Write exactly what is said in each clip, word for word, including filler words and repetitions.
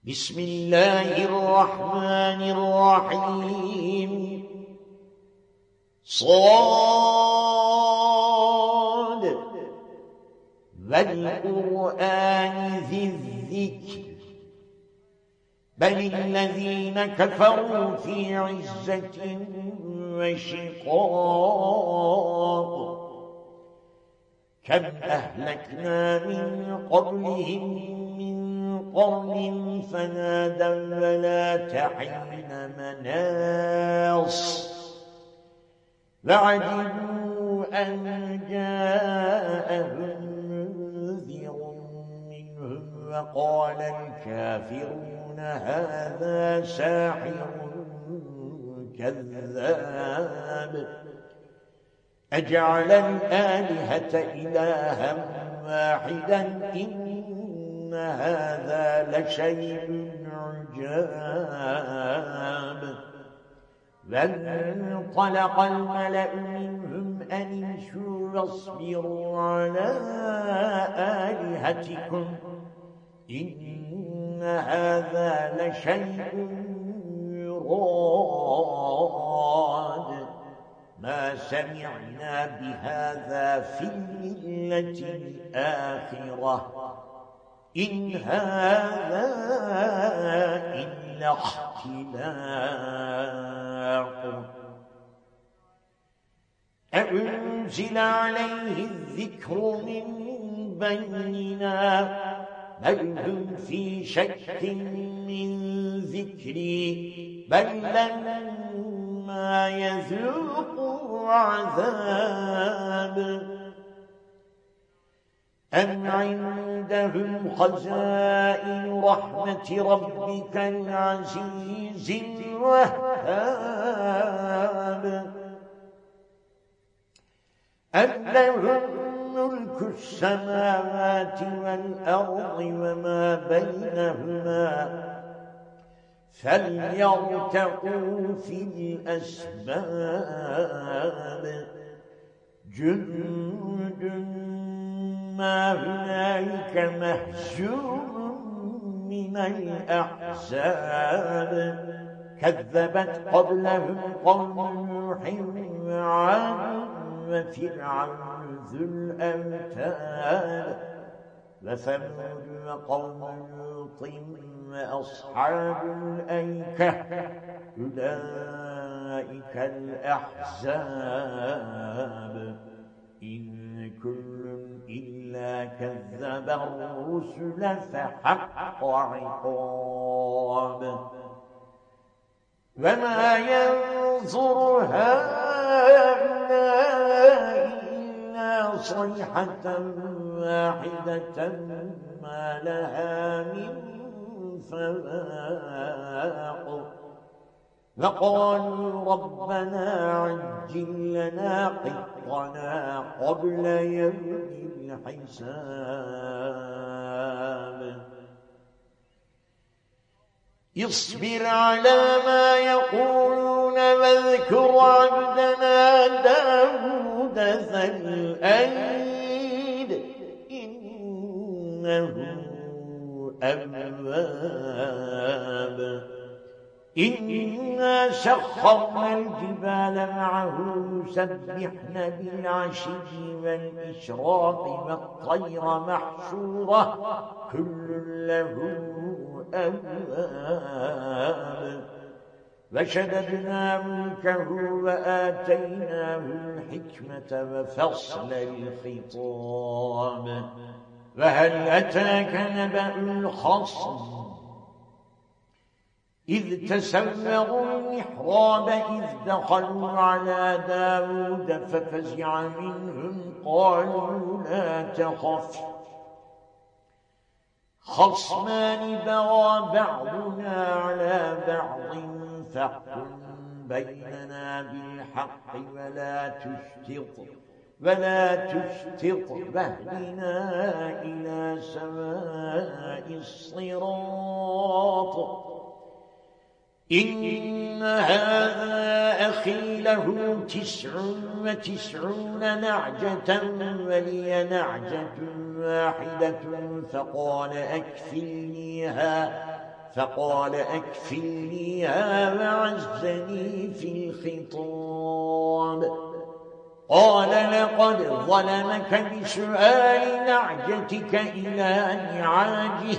بسم الله الرحمن الرحيم صاد والقرآن ذي الذكر بل الذين كفروا في عزة وشقاق كم أهلكنا من قبلهم من قرن فنادوا ولا تحين مناص وعجبوا أن جاءهم منذر منهم وقال الكافرون هذا ساحر كذاب أجعل الآلهة إلها واحدا إن هذا لشيء عجاب وانطلق الملأ منهم أن امشوا واصبروا على آلهتكم إن هذا لشيء يراد ما سمعنا بهذا في الملة الآخرة إن هذا إلا اختلاق أنزل عليه الذكر من بيننا بل هم في شك من ذكري بل لما يذوقوا عذاب أم عندهم خزائن رحمة ربك العزيز الوهاب أم لهم ملك السماوات والأرض وما بينهما فليرتقوا في الأسباب جند ما هنالك مهزوم من الأحزاب كذبت قبلهم قوم نوح وعاد وفرعون ذو الأوتاد وثمود وقوم لوط وأصحاب الأيكة أولئك الأحزاب إن كل إلا كذب الرسل فحق عقاب وما ينظر هؤلاء إلا صيحة واحدة ما لها من فواق وقالوا ربنا عجل لنا قطنا قبل يوم الحساب اصبر على ما يقولون واذكر عبدنا داود ذا الأيد إنه أواب إنا سخرنا الجبال معه يسبحن بالعشي والإشراق والطير محشورة كل له أواب وشددنا ملكه وآتيناه الحكمة وفصل الخطاب وهل أتاك نبأ الخصم إذ تسوروا المحراب إذ دخلوا على داود ففزع منهم قالوا لا تخف خصمان بغى بعضنا على بعض فاحكم بيننا بالحق ولا تشتط ولا تشتط واهدنا إلى سواء الصراط إن هذا أخي له تسع وتسعون نعجة ولي نعجة واحدة فقال أكفلنيها فقال أكفلنيها وعزني في الخطاب. قال لقد ظلمك بسؤال نعجتك إلى نعاجه،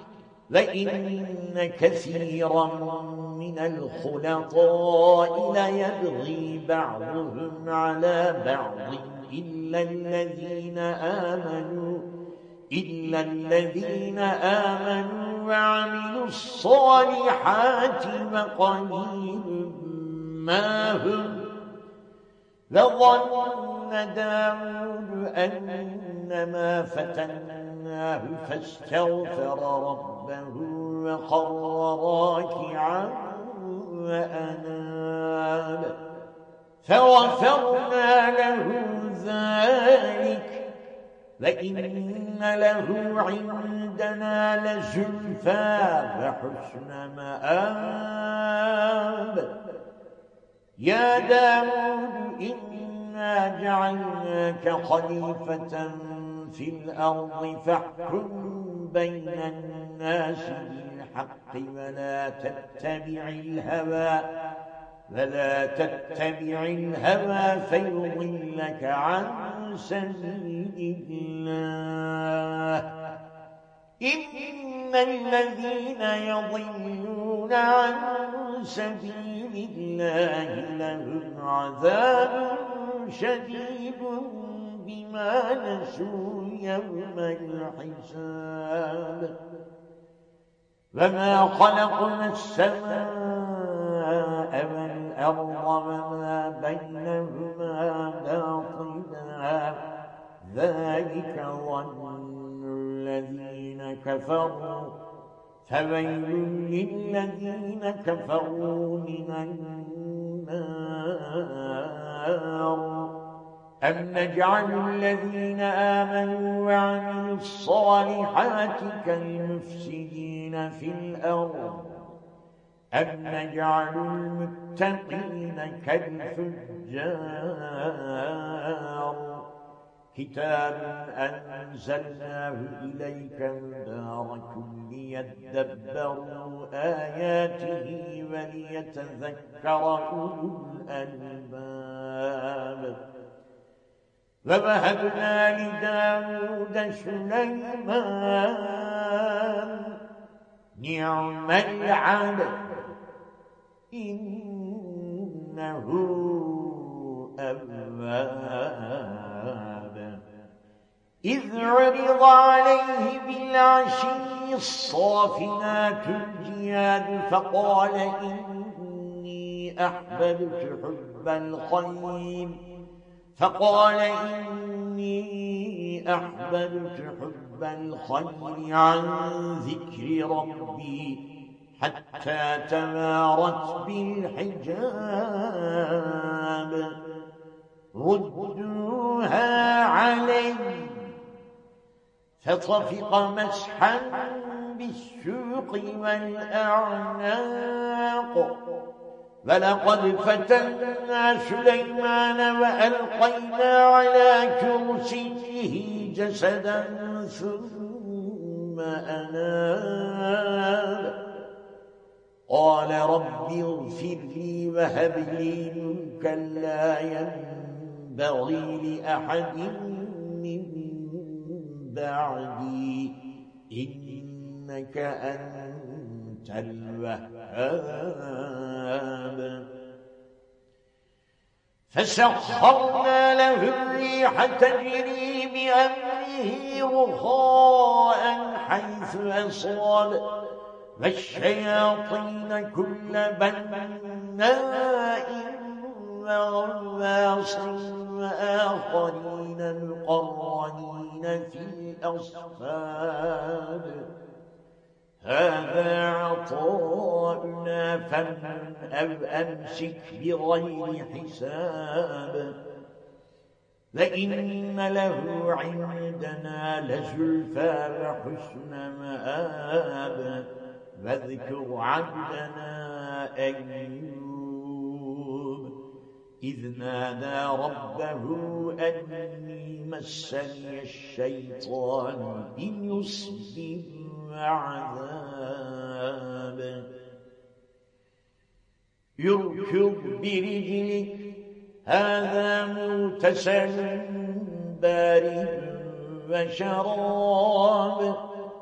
وإن كثيرا من الخلطاء ليبغي بعضهم على بعض إلا الذين آمنوا إلا الذين آمنوا وعملوا الصالحات وقليل ما هم. وظن داود أنما فتناه فاستغفر ربه وخر راكعا وأناب، فغفرنا له ذلك وإن له عندنا لزلفى وحسن مآب. يا داود إنا جعلناك خليفة في الأرض فاحكم بين الناس بالحق ولا تتبع الهوى ولا تتبع الهوى فيضلك عن سبيل الله. إن الذين يضلون عن سبيل الله لهم عذاب شديد بما نسوا يوم الحساب. وما خلقنا السماء والأرض وما بينهما باطلا ذلك ظن الذين كفروا فويل للذين كفروا من النار. أم نجعل الذين آمنوا وعملوا الصالحات كالمفسدين في الأرض أم نجعل المتقين كالفجار. كتاب أنزلناه إليك مبارك ليدبروا آياته وليتذكر أولو الألباب. ووهبنا لداود سليمان نعم العبد إنه أواب. إذ عرض عليه بالعشي الصافنات الجياد فقال إني أحببت حب الخير فقال إني أحببت حب الخير عن ذكر ربي حتى توارت بالحجاب. ردوها علي فطفق مسحا بالسوق والأعناق. ولقد فتنا سليمان وألقينا على كرسيه جسدا ثم أناب. قال رب اغفر لي وهب لي ملكا لا ينبغي لأحد من بعدي إنك أنت الوهاب. فسخرنا له الريح تجري بأمره رخاء حيث أصاب والشياطين كل بناء وغواص وآخرين مقرنين في الأصفاد. هذا عطاؤنا فمن أو أمسك بغير حساب. وإن له عندنا لزلفى وحسن مآب. واذكر عبدنا أيوب إذ نادى ربه أني مسني الشيطان بنصب وعذاب. يركض برجلك هذا مغتسل بارد وشراب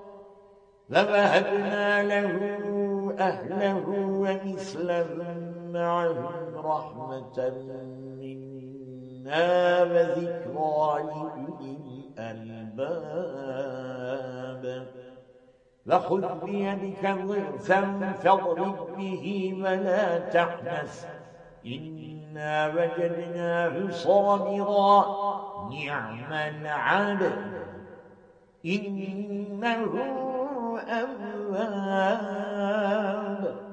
فوهبنا له أهله ومثلهم معهم رحمة منا وذكرى لأولي الألباب وخذ بيدك ضغثا فاضرب به ولا تحنث إنا وجدناه صابرا نعم العبد إنه أواب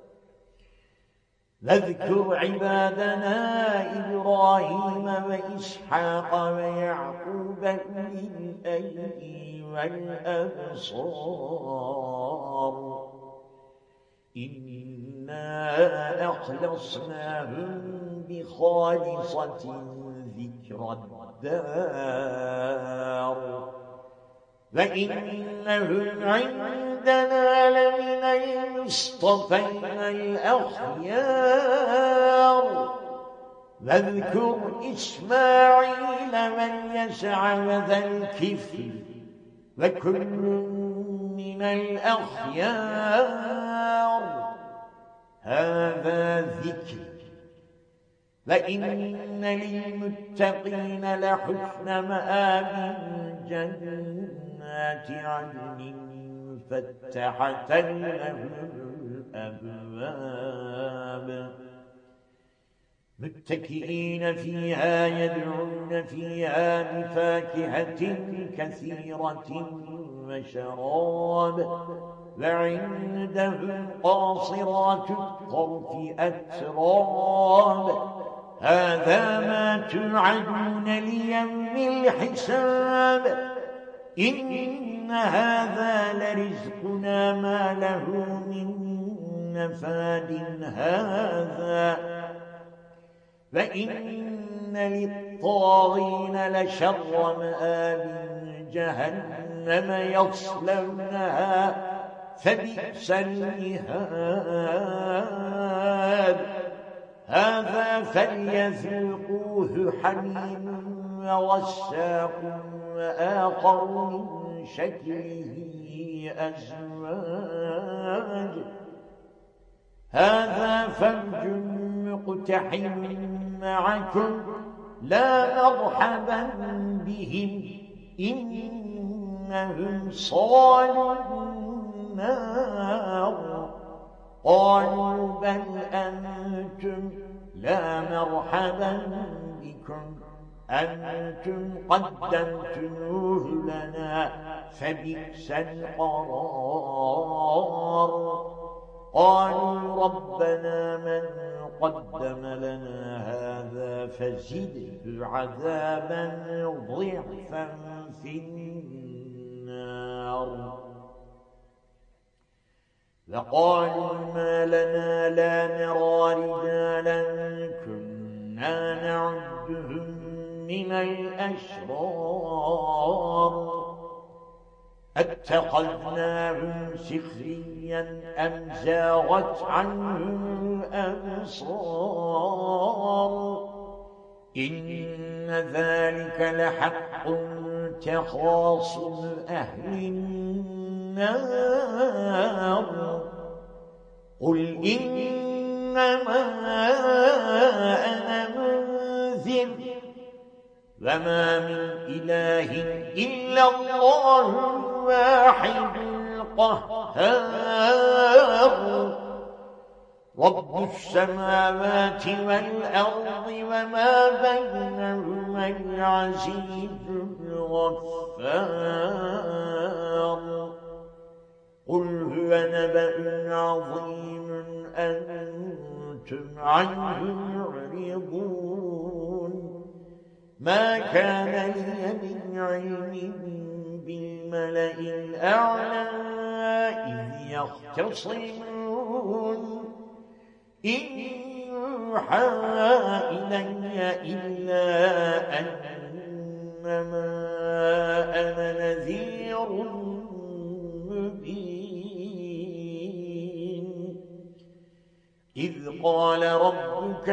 واذكر عبادنا إبراهيم وإسحاق ويعقوب أولي الأيدي والأبصار إنا أخلصناهم بخالصة ذكر الدار وإنهم عندنا لمن المصطفين الأخيار واذكر إسماعيل واليسع وذا الكفل وكل من الأخيار هذا ذكر وإن للمتقين لحسن مآب جنات عدن مفتحة لهم الأبواب متكئين فيها يدعون فيها بفاكهة كثيرة وشراب وعندهم قاصرات الطرف أتراب هذا ما توعدون ليوم الحساب إن هذا لرزقنا ما له من نفاد هذا وإن للطاغين لشر مآب جهنم يصلونها فبئس المهاد هذا فليذوقوه حميم وغساق وآخر من شكله أزواج هذا فوج مقتحم معكم لا مرحبا بهم إنهم صالوا النار قالوا بل أنتم لا مرحبا بكم أنتم قدمتموه لنا فبئس القرار قالوا ربنا من قدم لنا هذا فزده عذابا ضعفا في النار وقالوا ما لنا لا نرى رجالا كنا نعدهم من الأشرار اتخذناهم سخريا أم زاغت عنهم الأبصار إن ذلك لحق تخاصم أهل النار قل إنما أنا منذر وما من إله إلا الله الواحد القهار رب السماوات والأرض وما بينهما العزيز الغفار قل هو نبأ عظيم أنتم عنه معرضون ما كان لي من علم بالملأ الأعلى إذ يختصمون إن يوحى إلي إلا أنما أنا نذير مبين إذ قال ربك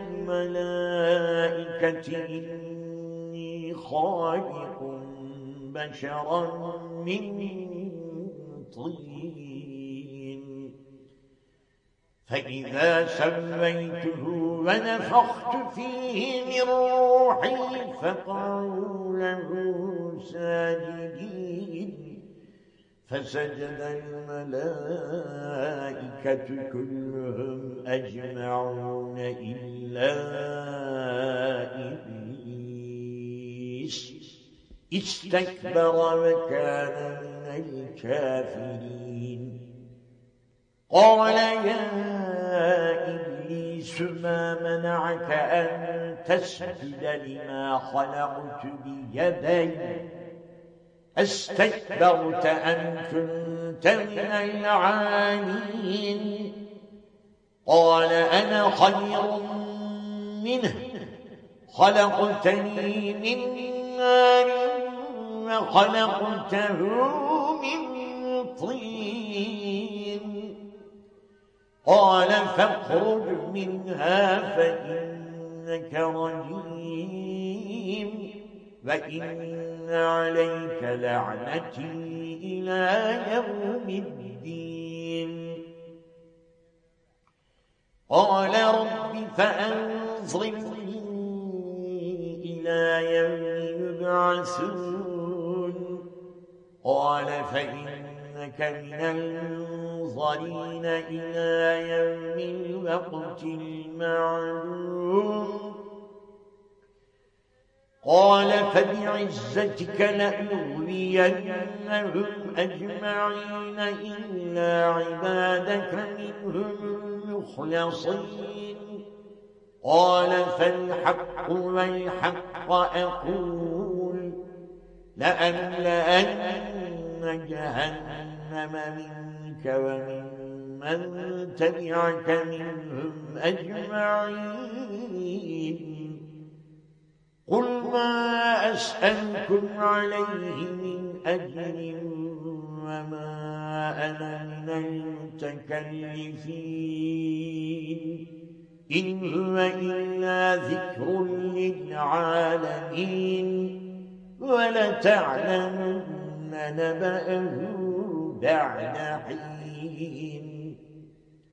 للملائكة إني خالق بشرا من طين فإذا سويته ونفخت فيه من روحي فقعوا له ساجدين فسجد الملائكة كلهم أجمعون إلا إبليس استكبر وكان من الكافرين قال يا إبليس ما منعك أن تسجد لما خلقت بيدي استكبرت أم كنت من العالين قال أنا خير منه خلقتني من نار وخلقته من طين قال فاخرج منها فإنك رجيم وإن عليك لعنتي إلى يوم الدين قال رب فأنظرني إلى يوم يبعثون قال فإنك من المنظرين إلى يوم الوقت المعلوم قال فبعزتك لأغوينهم أجمعين إلا عبادك منهم المخلصين قال فالحق والحق أقول لأملأن جهنم منك ومن من تبعك منهم أجمعين قل ما أسألكم عليه من أجر وما أنا من المتكلفين إن هو إلا ذكر للعالمين ولتعلمن نبأه بعد حين